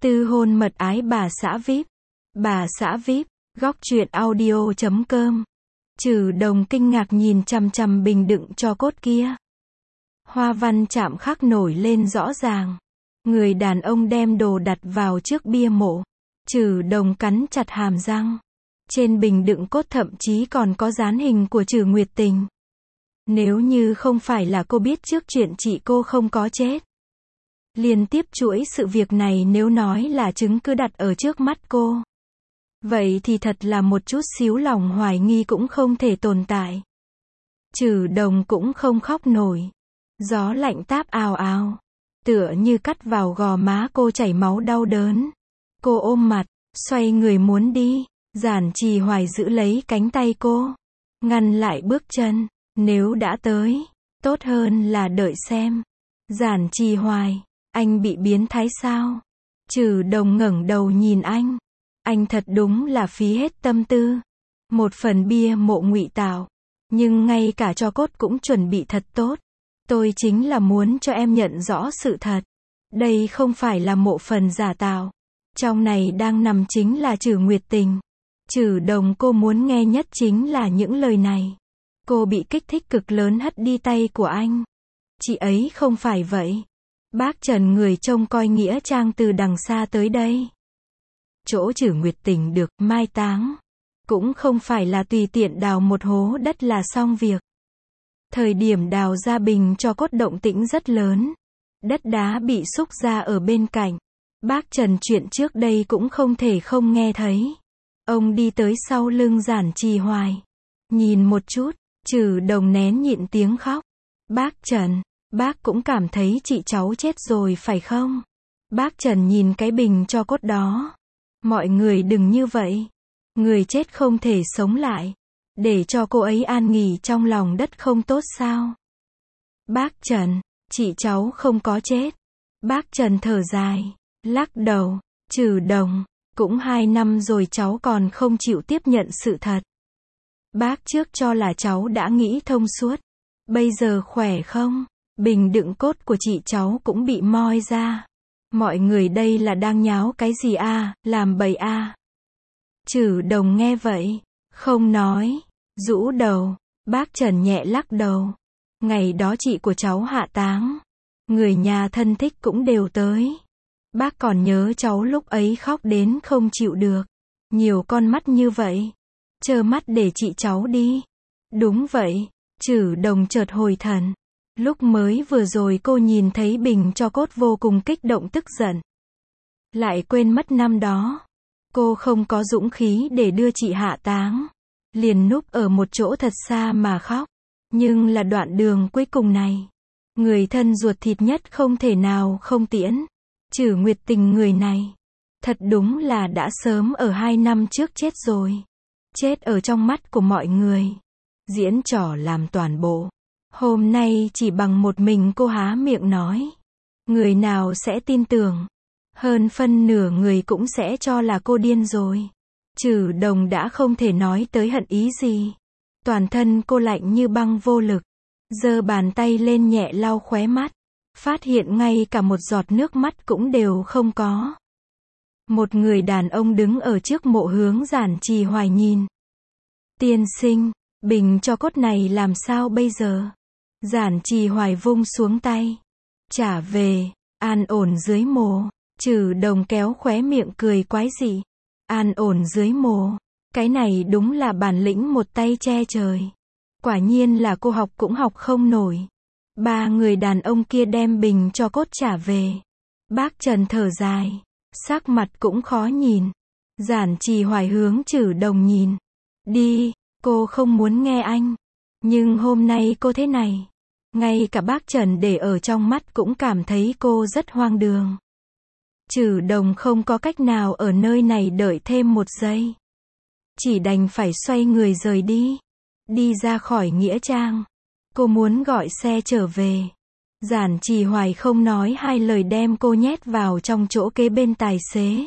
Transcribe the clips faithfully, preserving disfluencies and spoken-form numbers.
Tư hôn mật ái bà xã vi ai pi. Bà xã vi ai pi, góc truyện audio chấm com. Trừ Đồng kinh ngạc nhìn chằm chằm bình đựng tro cốt kia. Hoa văn chạm khắc nổi lên rõ ràng. Người đàn ông đem đồ đặt vào trước bia mộ. Trừ Đồng cắn chặt hàm răng. Trên bình đựng cốt thậm chí còn có dán hình của Trừ Nguyệt Tình. Nếu như không phải là cô biết trước chuyện chị cô không có chết. Liên tiếp chuỗi sự việc này nếu nói là chứng cứ đặt ở trước mắt cô. Vậy thì thật là một chút xíu lòng hoài nghi cũng không thể tồn tại. Trừ Đồng cũng không khóc nổi. Gió lạnh táp ào ào. Tựa như cắt vào gò má cô chảy máu đau đớn. Cô ôm mặt, xoay người muốn đi. Giản Trì Hoài giữ lấy cánh tay cô. Ngăn lại bước chân. Nếu đã tới, tốt hơn là đợi xem. Giản Trì Hoài, anh bị biến thái sao? Trừ Đồng ngẩng đầu nhìn anh. Anh thật đúng là phí hết tâm tư. Một phần bia mộ ngụy tạo. Nhưng ngay cả tro cốt cũng chuẩn bị thật tốt. Tôi chính là muốn cho em nhận rõ sự thật. Đây không phải là mộ phần giả tạo. Trong này đang nằm chính là Trừ Nguyệt Tình. Trừ Đồng cô muốn nghe nhất chính là những lời này. Cô bị kích thích cực lớn hất đi tay của anh. Chị ấy không phải vậy. Bác Trần người trông coi nghĩa trang từ đằng xa tới đây. Chỗ Trừ Nguyệt Tình được mai táng. Cũng không phải là tùy tiện đào một hố đất là xong việc. Thời điểm đào ra bình tro cốt động tĩnh rất lớn. Đất đá bị xúc ra ở bên cạnh. Bác Trần chuyện trước đây cũng không thể không nghe thấy. Ông đi tới sau lưng Giản Trì Hoài. Nhìn một chút, Trừ Đồng nén nhịn tiếng khóc. Bác Trần, bác cũng cảm thấy chị cháu chết rồi phải không? Bác Trần nhìn cái bình tro cốt đó. Mọi người đừng như vậy. Người chết không thể sống lại. Để cho cô ấy an nghỉ trong lòng đất không tốt sao? Bác Trần, chị cháu không có chết. Bác Trần thở dài, lắc đầu. Trừ Đồng, cũng hai năm rồi cháu còn không chịu tiếp nhận sự thật. Bác trước cho là cháu đã nghĩ thông suốt. Bây giờ khỏe không? Bình đựng cốt của chị cháu cũng bị moi ra. Mọi người đây là đang nháo cái gì à, làm bậy à? Trừ Đồng nghe vậy, không nói, rũ đầu. Bác Trần nhẹ lắc đầu. Ngày đó chị của cháu hạ táng. Người nhà thân thích cũng đều tới. Bác còn nhớ cháu lúc ấy khóc đến không chịu được. Nhiều con mắt như vậy. Trơ mắt để chị cháu đi. Đúng vậy. Trừ Đồng chợt hồi thần. Lúc mới vừa rồi cô nhìn thấy bình tro cốt vô cùng kích động tức giận. Lại quên mất năm đó. Cô không có dũng khí để đưa chị hạ táng. Liền núp ở một chỗ thật xa mà khóc. Nhưng là đoạn đường cuối cùng này. Người thân ruột thịt nhất không thể nào không tiễn. Trừ Nguyệt Tình người này. Thật đúng là đã sớm ở hai năm trước chết rồi. Chết ở trong mắt của mọi người. Diễn trò làm toàn bộ. Hôm nay chỉ bằng một mình cô há miệng nói. Người nào sẽ tin tưởng. Hơn phân nửa người cũng sẽ cho là cô điên rồi. Trừ Đồng đã không thể nói tới hận ý gì. Toàn thân cô lạnh như băng vô lực. Giơ bàn tay lên nhẹ lau khóe mắt. Phát hiện ngay cả một giọt nước mắt cũng đều không có. Một người đàn ông đứng ở trước mộ hướng Giản Trì Hoài nhìn. Tiên sinh, bình tro cốt này làm sao bây giờ? Giản Trì Hoài vung xuống tay. Trả về, an ổn dưới mồ. Trừ Đồng kéo khóe miệng cười quái dị. An ổn dưới mồ. Cái này đúng là bản lĩnh một tay che trời. Quả nhiên là cô học cũng học không nổi. Ba người đàn ông kia đem bình tro cốt trả về. Bác Trần thở dài. Sắc mặt cũng khó nhìn. Giản Trì Hoài hướng Trừ Đồng nhìn. Đi, cô không muốn nghe anh. Nhưng hôm nay cô thế này. Ngay cả bác Trần để ở trong mắt cũng cảm thấy cô rất hoang đường. Trừ Đồng không có cách nào ở nơi này đợi thêm một giây. Chỉ đành phải xoay người rời đi. Đi ra khỏi nghĩa trang. Cô muốn gọi xe trở về. Giản Trì Hoài không nói hai lời đem cô nhét vào trong chỗ kế bên tài xế.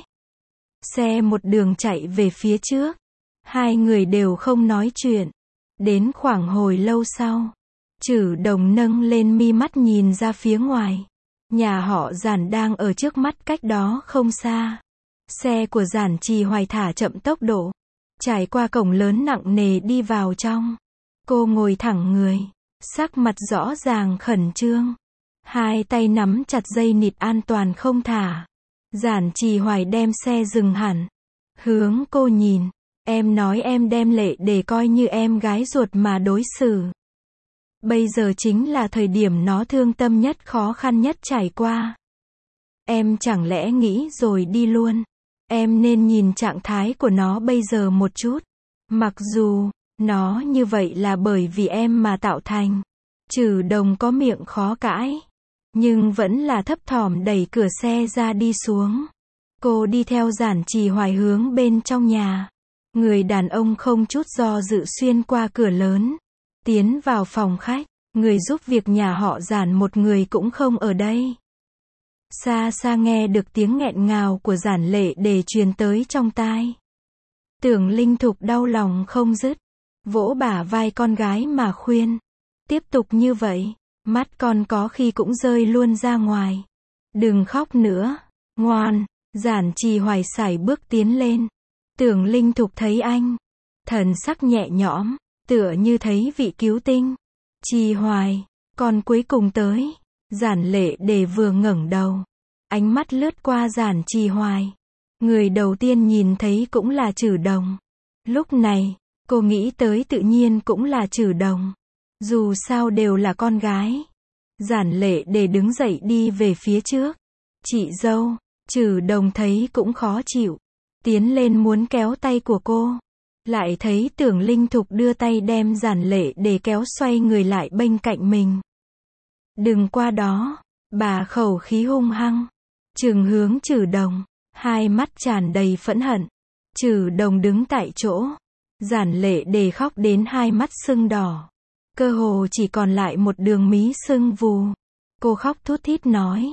Xe một đường chạy về phía trước. Hai người đều không nói chuyện. Đến khoảng hồi lâu sau. Trừ Đồng nâng lên mi mắt nhìn ra phía ngoài. Nhà họ Giản đang ở trước mắt cách đó không xa. Xe của Giản Trì Hoài thả chậm tốc độ, trải qua cổng lớn nặng nề đi vào trong. Cô ngồi thẳng người, sắc mặt rõ ràng khẩn trương. Hai tay nắm chặt dây nịt an toàn không thả. Giản Trì Hoài đem xe dừng hẳn. Hướng cô nhìn. Em nói em đem Lệ để coi như em gái ruột mà đối xử. Bây giờ chính là thời điểm nó thương tâm nhất, khó khăn nhất trải qua. Em chẳng lẽ nghĩ rồi đi luôn. Em nên nhìn trạng thái của nó bây giờ một chút. Mặc dù, nó như vậy là bởi vì em mà tạo thành. Trừ Đồng có miệng khó cãi. Nhưng vẫn là thấp thỏm đẩy cửa xe ra đi xuống. Cô đi theo Giản Trì Hoài hướng bên trong nhà. Người đàn ông không chút do dự xuyên qua cửa lớn. Tiến vào phòng khách. Người giúp việc nhà họ Giản một người cũng không ở đây. Xa xa nghe được tiếng nghẹn ngào của Giản Lệ để truyền tới trong tai. Tưởng Linh Thục đau lòng không dứt. Vỗ bả vai con gái mà khuyên. Tiếp tục như vậy, mắt con có khi cũng rơi luôn ra ngoài. Đừng khóc nữa. Ngoan. Giản Trì Hoài sải bước tiến lên. Tưởng Linh Thục thấy anh. Thần sắc nhẹ nhõm. Tựa như thấy vị cứu tinh. Trì Hoài. Con cuối cùng tới. Giản Lệ để vừa ngẩng đầu. Ánh mắt lướt qua Giản Trì Hoài. Người đầu tiên nhìn thấy cũng là Trừ Đồng. Lúc này, cô nghĩ tới tự nhiên cũng là Trừ Đồng. Dù sao đều là con gái. Giản Lệ để đứng dậy đi về phía trước. Chị dâu. Trừ Đồng thấy cũng khó chịu. Tiến lên muốn kéo tay của cô. Lại thấy Tưởng Linh Thục đưa tay đem Giản Lệ để kéo xoay người lại bên cạnh mình. Đừng qua đó. Bà khẩu khí hung hăng. Trừng hướng Trừ Đồng. Hai mắt tràn đầy phẫn hận. Trừ Đồng đứng tại chỗ. Giản Lệ để khóc đến hai mắt sưng đỏ. Cơ hồ chỉ còn lại một đường mí sưng vù. Cô khóc thút thít nói.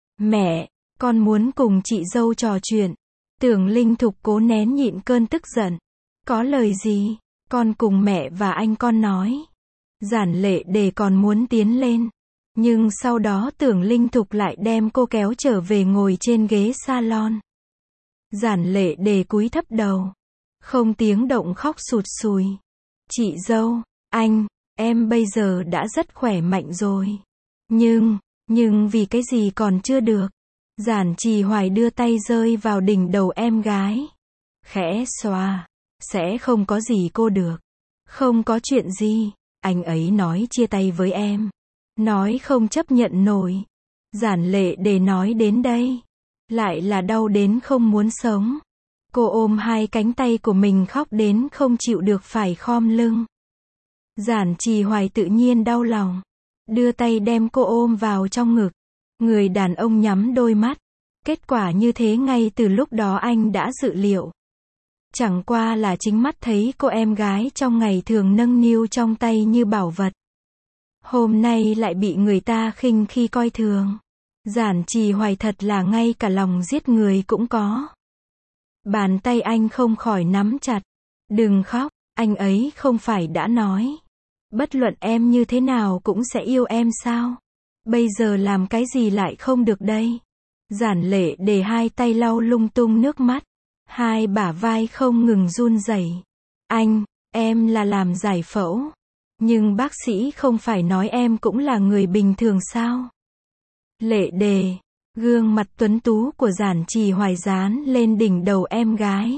Mẹ, con muốn cùng chị dâu trò chuyện. Tưởng Linh Thục cố nén nhịn cơn tức giận. Có lời gì, con cùng mẹ và anh con nói. Giản Lệ để còn muốn tiến lên. Nhưng sau đó Tưởng Linh Thục lại đem cô kéo trở về ngồi trên ghế salon. Giản Lệ để cúi thấp đầu. Không tiếng động khóc sụt sùi. Chị dâu, anh, em bây giờ đã rất khỏe mạnh rồi. Nhưng, nhưng vì cái gì còn chưa được. Giản Trì Hoài đưa tay rơi vào đỉnh đầu em gái. Khẽ xoa. Sẽ không có gì cô được. Không có chuyện gì. Anh ấy nói chia tay với em. Nói không chấp nhận nổi. Giản Lệ để nói đến đây. Lại là đau đến không muốn sống. Cô ôm hai cánh tay của mình khóc đến không chịu được phải khom lưng. Giản Trì Hoài tự nhiên đau lòng. Đưa tay đem cô ôm vào trong ngực. Người đàn ông nhắm đôi mắt. Kết quả như thế ngay từ lúc đó anh đã dự liệu. Chẳng qua là chính mắt thấy cô em gái trong ngày thường nâng niu trong tay như bảo vật. Hôm nay lại bị người ta khinh khi coi thường. Giản Trì Hoài thật là ngay cả lòng giết người cũng có. Bàn tay anh không khỏi nắm chặt. Đừng khóc, anh ấy không phải đã nói. Bất luận em như thế nào cũng sẽ yêu em sao? Bây giờ làm cái gì lại không được đây? Giản Lệ để hai tay lau lung tung nước mắt. Hai bả vai không ngừng run rẩy. Anh, em là làm giải phẫu. Nhưng bác sĩ không phải nói em cũng là người bình thường sao? Lệ đề. Gương mặt tuấn tú của Giản Trì Hoài dán lên đỉnh đầu em gái.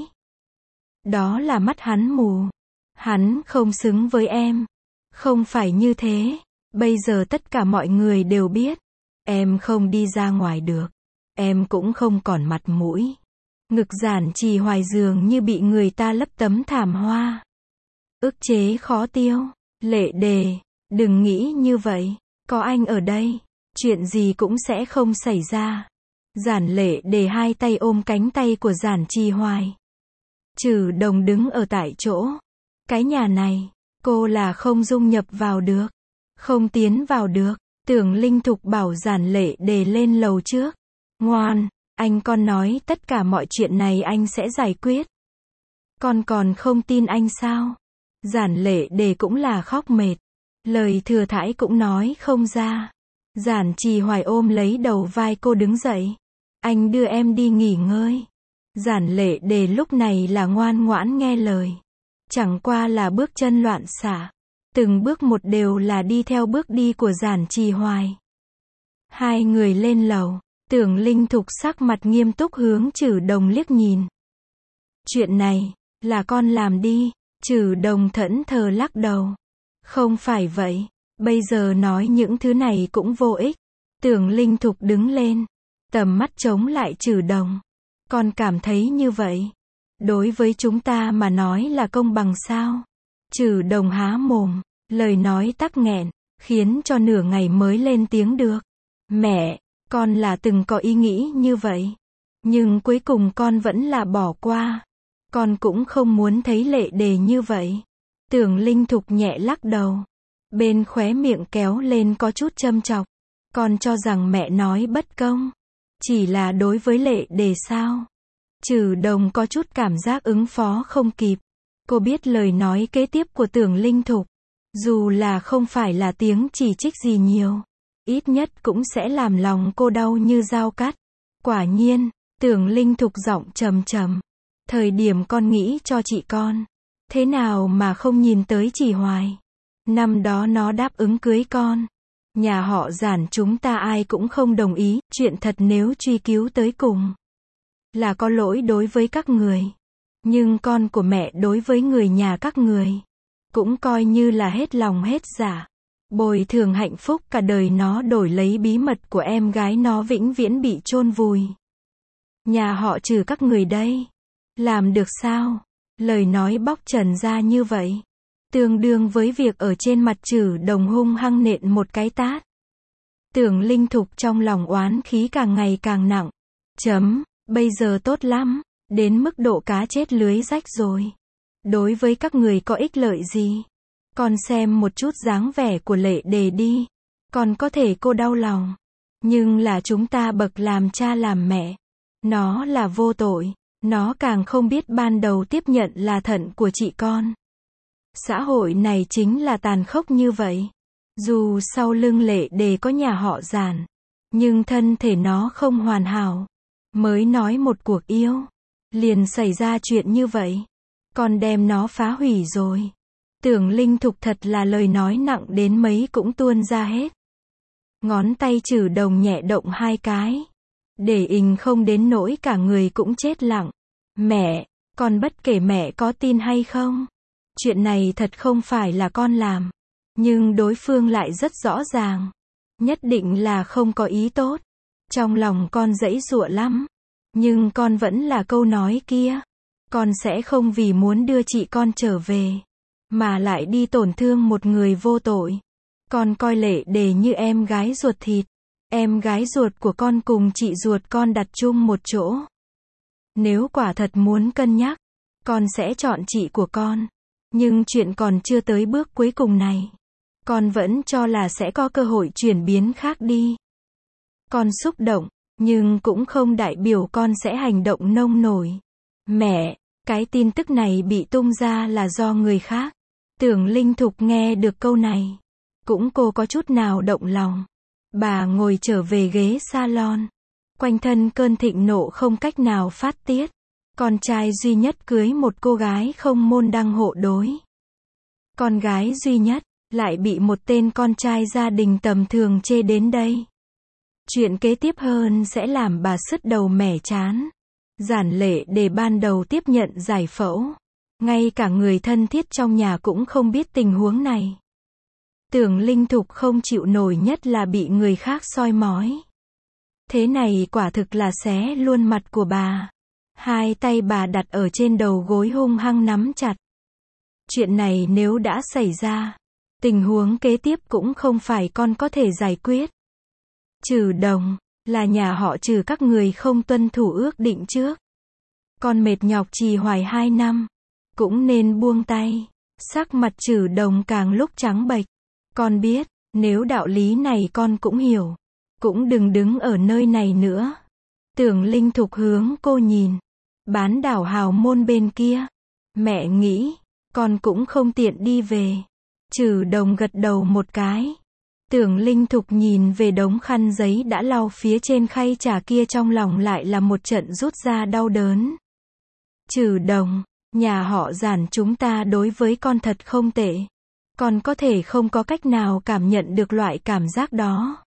Đó là mắt hắn mù. Hắn không xứng với em. Không phải như thế. Bây giờ tất cả mọi người đều biết. Em không đi ra ngoài được. Em cũng không còn mặt mũi. Ngực Giản Trì Hoài dường như bị người ta lấp tấm thảm hoa. Ức chế khó tiêu. Lệ đề. Đừng nghĩ như vậy. Có anh ở đây. Chuyện gì cũng sẽ không xảy ra. Giản Lệ để hai tay ôm cánh tay của Giản Trì Hoài. Trừ Đồng đứng ở tại chỗ. Cái nhà này, cô là không dung nhập vào được. Không tiến vào được. Tưởng Linh Thục bảo Giản Lệ để lên lầu trước. Ngoan, anh con nói tất cả mọi chuyện này anh sẽ giải quyết. Con còn không tin anh sao? Giản Lệ để cũng là khóc mệt. Lời thừa thãi cũng nói không ra. Giản Trì Hoài ôm lấy đầu vai cô đứng dậy. Anh đưa em đi nghỉ ngơi. Giản Lệ Đề lúc này là ngoan ngoãn nghe lời. Chẳng qua là bước chân loạn xạ. Từng bước một đều là đi theo bước đi của Giản Trì Hoài. Hai người lên lầu. Tưởng Linh Thục sắc mặt nghiêm túc hướng Trử Đồng liếc nhìn. Chuyện này, là con làm đi. Trử Đồng thẫn thờ lắc đầu. Không phải vậy. Bây giờ nói những thứ này cũng vô ích. Tưởng Linh Thục đứng lên. Tầm mắt chống lại Trử Đồng. Con cảm thấy như vậy. Đối với chúng ta mà nói là công bằng sao? Trử Đồng há mồm. Lời nói tắc nghẹn. Khiến cho nửa ngày mới lên tiếng được. Mẹ, con là từng có ý nghĩ như vậy. Nhưng cuối cùng con vẫn là bỏ qua. Con cũng không muốn thấy Lệ Đề như vậy. Tưởng Linh Thục nhẹ lắc đầu. Bên khóe miệng kéo lên có chút châm chọc. Con cho rằng mẹ nói bất công. Chỉ là đối với Lệ Đề sao? Trử Đồng có chút cảm giác ứng phó không kịp. Cô biết lời nói kế tiếp của Tưởng Linh Thục. Dù là không phải là tiếng chỉ trích gì nhiều. Ít nhất cũng sẽ làm lòng cô đau như dao cắt. Quả nhiên, Tưởng Linh Thục giọng trầm trầm. Thời điểm con nghĩ cho chị con. Thế nào mà không nhìn tới Trì Hoài. Năm đó nó đáp ứng cưới con. Nhà họ Giản chúng ta ai cũng không đồng ý. Chuyện thật nếu truy cứu tới cùng. Là có lỗi đối với các người. Nhưng con của mẹ đối với người nhà các người. Cũng coi như là hết lòng hết dạ. Bồi thường hạnh phúc cả đời nó đổi lấy bí mật của em gái nó vĩnh viễn bị chôn vùi. Nhà họ Trừ các người đây. Làm được sao? Lời nói bóc trần ra như vậy. Tương đương với việc ở trên mặt Trử Đồng hung hăng nện một cái tát. Tưởng Linh Thục trong lòng oán khí càng ngày càng nặng. Chấm, bây giờ tốt lắm. Đến mức độ cá chết lưới rách rồi. Đối với các người có ích lợi gì? Con xem một chút dáng vẻ của Lệ Đề đi. Con có thể cô đau lòng. Nhưng là chúng ta bậc làm cha làm mẹ. Nó là vô tội. Nó càng không biết ban đầu tiếp nhận là thận của chị con. Xã hội này chính là tàn khốc như vậy. Dù sau lưng Lệ Đề có nhà họ Giản. Nhưng thân thể nó không hoàn hảo. Mới nói một cuộc yêu. Liền xảy ra chuyện như vậy. Con đem nó phá hủy rồi. Tưởng Linh Thục thật là lời nói nặng đến mấy cũng tuôn ra hết. Ngón tay Trử Đồng nhẹ động hai cái. Để ình không đến nỗi cả người cũng chết lặng. Mẹ, con bất kể mẹ có tin hay không. Chuyện này thật không phải là con làm. Nhưng đối phương lại rất rõ ràng. Nhất định là không có ý tốt. Trong lòng con giãy giụa lắm. Nhưng con vẫn là câu nói kia. Con sẽ không vì muốn đưa chị con trở về. Mà lại đi tổn thương một người vô tội. Con coi Lệ Đề như em gái ruột thịt. Em gái ruột của con cùng chị ruột con đặt chung một chỗ. Nếu quả thật muốn cân nhắc, con sẽ chọn chị của con. Nhưng chuyện còn chưa tới bước cuối cùng này. Con vẫn cho là sẽ có cơ hội chuyển biến khác đi. Con xúc động, nhưng cũng không đại biểu con sẽ hành động nông nổi. Mẹ, cái tin tức này bị tung ra là do người khác. Tưởng Linh Thục nghe được câu này. Cũng cô có chút nào động lòng. Bà ngồi trở về ghế salon. Quanh thân cơn thịnh nộ không cách nào phát tiết. Con trai duy nhất cưới một cô gái không môn đăng hộ đối. Con gái duy nhất, lại bị một tên con trai gia đình tầm thường chê đến đây. Chuyện kế tiếp hơn sẽ làm bà sứt đầu mẻ chán. Giản Lệ Đề ban đầu tiếp nhận giải phẫu. Ngay cả người thân thiết trong nhà cũng không biết tình huống này. Tưởng Linh Thục không chịu nổi nhất là bị người khác soi mói. Thế này quả thực là xé luôn mặt của bà. Hai tay bà đặt ở trên đầu gối hung hăng nắm chặt. Chuyện này nếu đã xảy ra, tình huống kế tiếp cũng không phải con có thể giải quyết. Trừ Đồng, là nhà họ Trừ các người không tuân thủ ước định trước. Con mệt nhọc trì hoài hai năm, cũng nên buông tay. Sắc mặt Trừ Đồng càng lúc trắng bệch. Con biết, nếu đạo lý này con cũng hiểu. Cũng đừng đứng ở nơi này nữa. Tưởng Linh Thục hướng cô nhìn. Bán đảo Hào Môn bên kia. Mẹ nghĩ, con cũng không tiện đi về. Trừ Đồng gật đầu một cái. Tưởng Linh Thục nhìn về đống khăn giấy đã lau phía trên khay trà kia, trong lòng lại là một trận rút ra đau đớn. Trừ Đồng, nhà họ Giản chúng ta đối với con thật không tệ. Con có thể không có cách nào cảm nhận được loại cảm giác đó.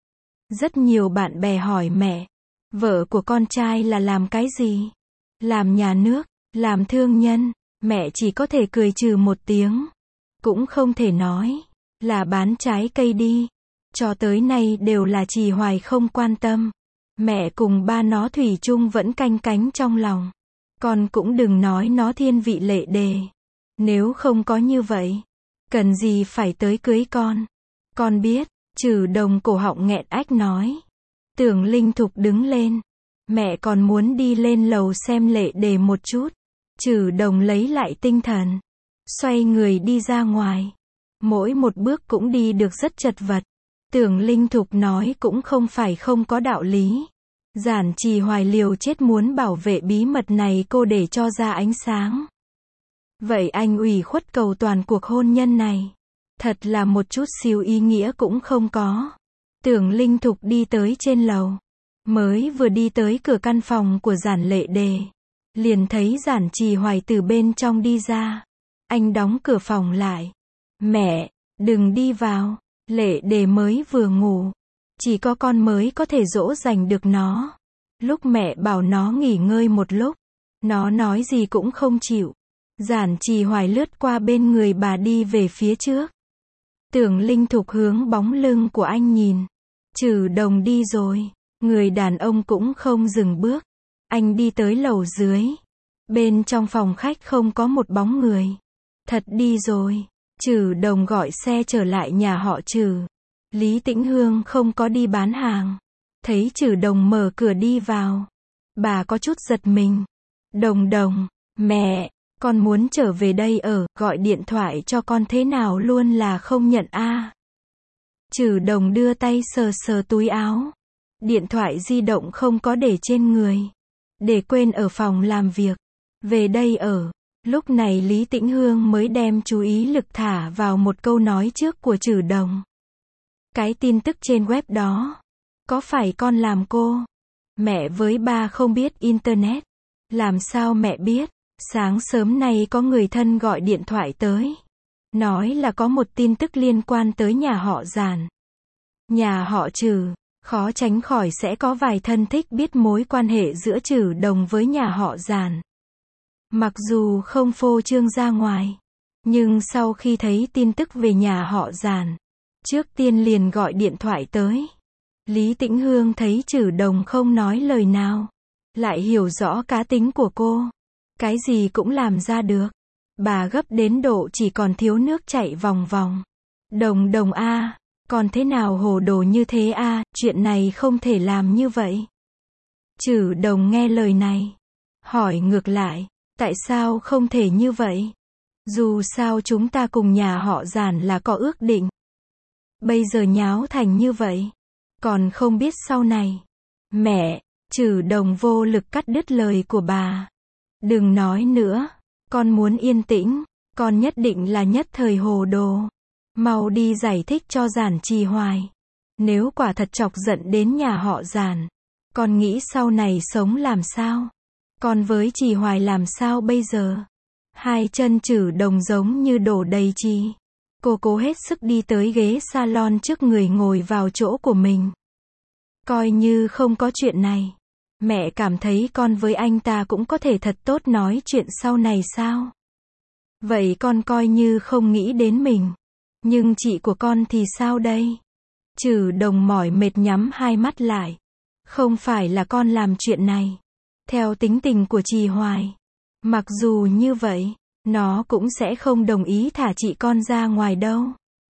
Rất nhiều bạn bè hỏi mẹ, vợ của con trai là làm cái gì? Làm nhà nước, làm thương nhân, mẹ chỉ có thể cười trừ một tiếng. Cũng không thể nói là bán trái cây đi. Cho tới nay đều là Trì Hoài không quan tâm. Mẹ cùng ba nó thủy chung vẫn canh cánh trong lòng. Con cũng đừng nói nó thiên vị Lệ Đề. Nếu không có như vậy, cần gì phải tới cưới con. Con biết, Trừ Đồng cổ họng nghẹn ách nói. Tưởng Linh Thục đứng lên. Mẹ còn muốn đi lên lầu xem Lệ Đề một chút. Trừ Đồng lấy lại tinh thần. Xoay người đi ra ngoài. Mỗi một bước cũng đi được rất chật vật. Tưởng Linh Thục nói cũng không phải không có đạo lý. Giản Trì Hoài liều chết muốn bảo vệ bí mật này cô để cho ra ánh sáng. Vậy anh ủy khuất cầu toàn cuộc hôn nhân này. Thật là một chút xíu ý nghĩa cũng không có. Tưởng Linh Thục đi tới trên lầu. Mới vừa đi tới cửa căn phòng của Giản Lệ Đề. Liền thấy Giản Trì Hoài từ bên trong đi ra. Anh đóng cửa phòng lại. Mẹ, đừng đi vào. Lệ Đề mới vừa ngủ. Chỉ có con mới có thể dỗ dành được nó. Lúc mẹ bảo nó nghỉ ngơi một lúc, nó nói gì cũng không chịu. Giản Trì Hoài lướt qua bên người bà đi về phía trước. Tưởng Linh Thục hướng bóng lưng của anh nhìn. Trừ Đồng đi rồi. Người đàn ông cũng không dừng bước. Anh đi tới lầu dưới. Bên trong phòng khách không có một bóng người. Thật đi rồi. Trừ Đồng gọi xe trở lại nhà họ Trừ. Lý Tĩnh Hương không có đi bán hàng. Thấy Trừ Đồng mở cửa đi vào. Bà có chút giật mình. Đồng Đồng, mẹ, con muốn trở về đây ở, gọi điện thoại cho con thế nào luôn là không nhận a. À. Trừ Đồng đưa tay sờ sờ túi áo. Điện thoại di động không có để trên người. Để quên ở phòng làm việc. Về đây ở. Lúc này Lý Tĩnh Hương mới đem chú ý lực thả vào một câu nói trước của Trừ Đồng. Cái tin tức trên web đó. Có phải con làm cô? Mẹ với ba không biết Internet. Làm sao mẹ biết? Sáng sớm nay có người thân gọi điện thoại tới. Nói là có một tin tức liên quan tới nhà họ Giản. Nhà họ Trừ. Khó tránh khỏi sẽ có vài thân thích biết mối quan hệ giữa Trừ Đồng với nhà họ Giản. Mặc dù không phô trương ra ngoài. Nhưng sau khi thấy tin tức về nhà họ Giản. Trước tiên liền gọi điện thoại tới. Lý Tĩnh Hương thấy Trừ Đồng không nói lời nào. Lại hiểu rõ cá tính của cô. Cái gì cũng làm ra được. Bà gấp đến độ chỉ còn thiếu nước chảy vòng vòng. Đồng Đồng a, à, còn thế nào hồ đồ như thế a, à, chuyện này không thể làm như vậy. Trừ Đồng nghe lời này. Hỏi ngược lại, tại sao không thể như vậy? Dù sao chúng ta cùng nhà họ Giản là có ước định. Bây giờ nháo thành như vậy. Còn không biết sau này. Mẹ, Trừ Đồng vô lực cắt đứt lời của bà. Đừng nói nữa. Con muốn yên tĩnh. Con nhất định là nhất thời hồ đồ. Mau đi giải thích cho Giản Trì Hoài. Nếu quả thật chọc giận đến nhà họ Giản. Con nghĩ sau này sống làm sao? Con với Trì Hoài làm sao bây giờ? Hai chân Trừ Đồng giống như đổ đầy trì. Cô cố hết sức đi tới ghế salon trước người ngồi vào chỗ của mình. Coi như không có chuyện này. Mẹ cảm thấy con với anh ta cũng có thể thật tốt nói chuyện sau này sao? Vậy con coi như không nghĩ đến mình. Nhưng chị của con thì sao đây? Trừ Đồng mỏi mệt nhắm hai mắt lại. Không phải là con làm chuyện này. Theo tính tình của Trì Hoài. Mặc dù như vậy, nó cũng sẽ không đồng ý thả chị con ra ngoài đâu.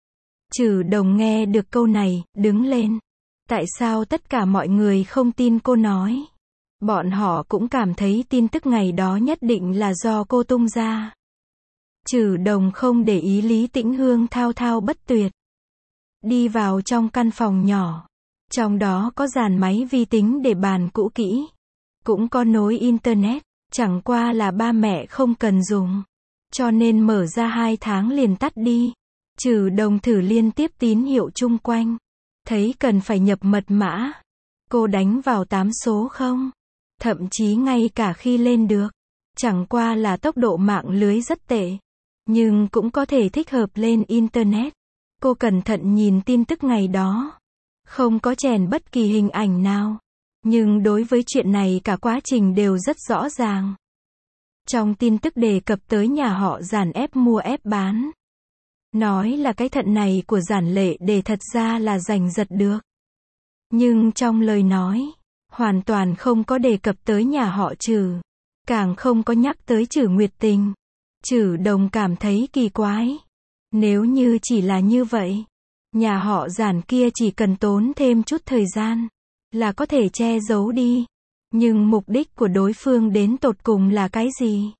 Trừ Đồng nghe được câu này, đứng lên. Tại sao tất cả mọi người không tin cô nói? Bọn họ cũng cảm thấy tin tức ngày đó nhất định là do cô tung ra. Trừ Đồng không để ý Lý Tĩnh Hương thao thao bất tuyệt. Đi vào trong căn phòng nhỏ. Trong đó có dàn máy vi tính để bàn cũ kỹ. Cũng có nối Internet. Chẳng qua là ba mẹ không cần dùng. Cho nên mở ra hai tháng liền tắt đi. Trừ Đồng thử liên tiếp tín hiệu chung quanh. Thấy cần phải nhập mật mã. Cô đánh vào tám số không. Thậm chí ngay cả khi lên được. Chẳng qua là tốc độ mạng lưới rất tệ. Nhưng cũng có thể thích hợp lên Internet. Cô cẩn thận nhìn tin tức ngày đó. Không có chèn bất kỳ hình ảnh nào. Nhưng đối với chuyện này cả quá trình đều rất rõ ràng. Trong tin tức đề cập tới nhà họ Giản ép mua ép bán. Nói là cái thận này của Giản Lệ Đề thật ra là giành giật được. Nhưng trong lời nói, hoàn toàn không có đề cập tới nhà họ Trừ. Càng không có nhắc tới Trừ Nguyệt Tình. Trừ Đồng cảm thấy kỳ quái. Nếu như chỉ là như vậy, nhà họ Giản kia chỉ cần tốn thêm chút thời gian, là có thể che giấu đi. Nhưng mục đích của đối phương đến tột cùng là cái gì?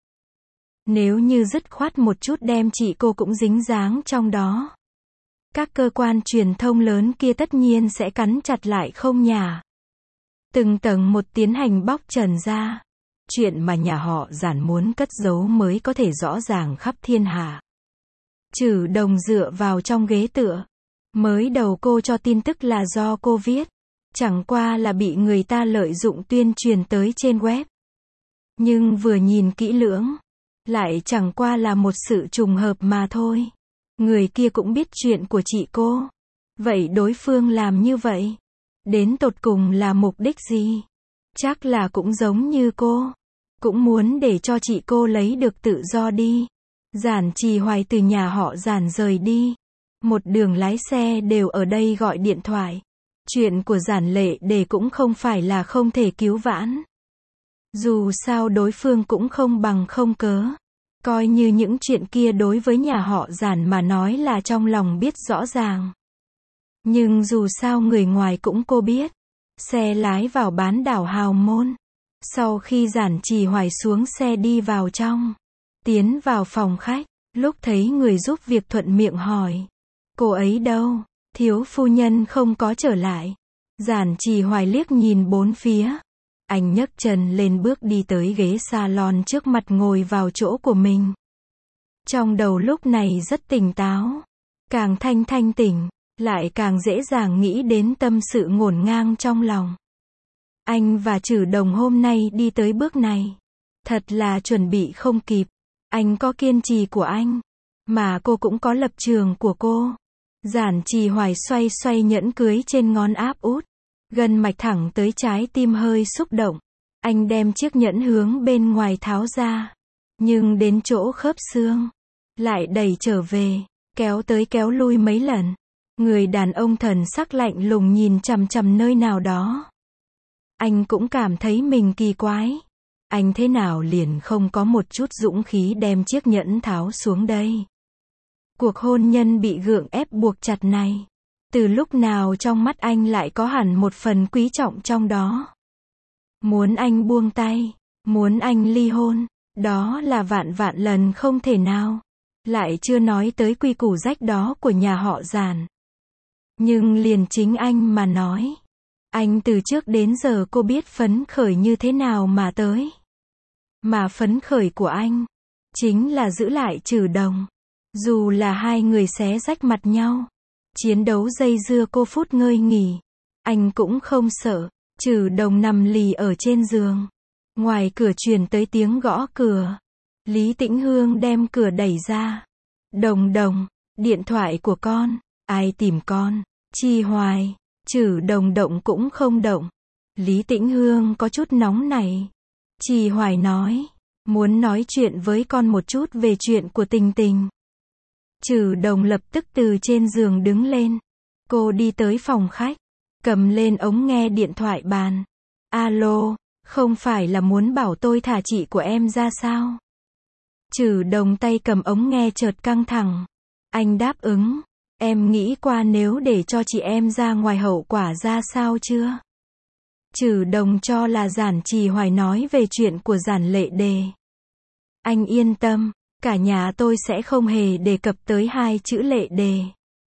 Nếu như dứt khoát một chút đem chị cô cũng dính dáng trong đó. Các cơ quan truyền thông lớn kia tất nhiên sẽ cắn chặt lại không nhả. Từng tầng một tiến hành bóc trần ra. Chuyện mà nhà họ Giản muốn cất giấu mới có thể rõ ràng khắp thiên hạ. Trừ Đồng dựa vào trong ghế tựa. Mới đầu cô cho tin tức là do cô viết. Chẳng qua là bị người ta lợi dụng tuyên truyền tới trên web. Nhưng vừa nhìn kỹ lưỡng, lại chẳng qua là một sự trùng hợp mà thôi. Người kia cũng biết chuyện của chị cô. Vậy đối phương làm như vậy, đến tột cùng là mục đích gì? Chắc là cũng giống như cô. Cũng muốn để cho chị cô lấy được tự do đi. Giản Trì Hoài từ nhà họ Giản rời đi. Một đường lái xe đều ở đây gọi điện thoại. Chuyện của Giản Lệ Đề cũng không phải là không thể cứu vãn. Dù sao đối phương cũng không bằng không cớ. Coi như những chuyện kia đối với nhà họ Giản mà nói là trong lòng biết rõ ràng. Nhưng dù sao người ngoài cũng cô biết. Xe lái vào bán đảo Hào Môn. Sau khi Giản Trì Hoài xuống xe đi vào trong. Tiến vào phòng khách. Lúc thấy người giúp việc thuận miệng hỏi. Cô ấy đâu? Thiếu phu nhân không có trở lại. Giản Trì Hoài liếc nhìn bốn phía. Anh nhấc chân lên bước đi tới ghế salon trước mặt ngồi vào chỗ của mình. Trong đầu lúc này rất tỉnh táo. Càng thanh thanh tỉnh, lại càng dễ dàng nghĩ đến tâm sự ngổn ngang trong lòng. Anh và Trừ Đồng hôm nay đi tới bước này. Thật là chuẩn bị không kịp. Anh có kiên trì của anh. Mà cô cũng có lập trường của cô. Giản Trì Hoài xoay xoay nhẫn cưới trên ngón áp út. Gân mạch thẳng tới trái tim hơi xúc động. Anh đem chiếc nhẫn hướng bên ngoài tháo ra. Nhưng đến chỗ khớp xương. Lại đẩy trở về. Kéo tới kéo lui mấy lần. Người đàn ông thần sắc lạnh lùng nhìn chằm chằm nơi nào đó. Anh cũng cảm thấy mình kỳ quái. Anh thế nào liền không có một chút dũng khí đem chiếc nhẫn tháo xuống đây. Cuộc hôn nhân bị gượng ép buộc chặt này. Từ lúc nào trong mắt anh lại có hẳn một phần quý trọng trong đó. Muốn anh buông tay. Muốn anh ly hôn. Đó là vạn vạn lần không thể nào. Lại chưa nói tới quy củ rách đó của nhà họ Giản. Nhưng liền chính anh mà nói. Anh từ trước đến giờ cô biết phấn khởi như thế nào mà tới. Mà phấn khởi của anh. Chính là giữ lại Trừ Đồng. Dù là hai người xé rách mặt nhau. Chiến đấu dây dưa cô phút ngơi nghỉ. Anh cũng không sợ. Trừ Đồng nằm lì ở trên giường. Ngoài cửa truyền tới tiếng gõ cửa. Lý Tĩnh Hương đem cửa đẩy ra. Đồng Đồng, điện thoại của con. Ai tìm con? Trì Hoài. Trừ Đồng động cũng không động. Lý Tĩnh Hương có chút nóng này. Trì Hoài nói. Muốn nói chuyện với con một chút về chuyện của Tình Tình. Trừ Đồng lập tức từ trên giường đứng lên. Cô đi tới phòng khách. Cầm lên ống nghe điện thoại bàn. Alo, không phải là muốn bảo tôi thả chị của em ra sao? Trừ Đồng tay cầm ống nghe chợt căng thẳng. Anh đáp ứng. Em nghĩ qua nếu để cho chị em ra ngoài hậu quả ra sao chưa? Trừ Đồng cho là Giản Trì Hoài nói về chuyện của Giản Lệ Đề. Anh yên tâm, cả nhà tôi sẽ không hề đề cập tới hai chữ Lệ Đề.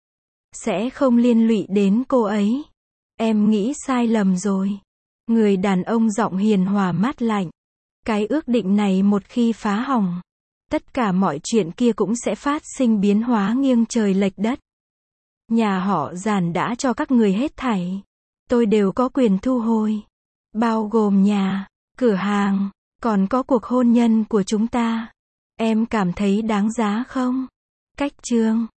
Sẽ không liên lụy đến cô ấy. Em nghĩ sai lầm rồi. Người đàn ông giọng hiền hòa mát lạnh. Cái ước định này một khi phá hỏng, tất cả mọi chuyện kia cũng sẽ phát sinh biến hóa nghiêng trời lệch đất. Nhà họ Giản đã cho các người hết thảy. Tôi đều có quyền thu hồi. Bao gồm nhà, cửa hàng, còn có cuộc hôn nhân của chúng ta. Em cảm thấy đáng giá không? Cách chương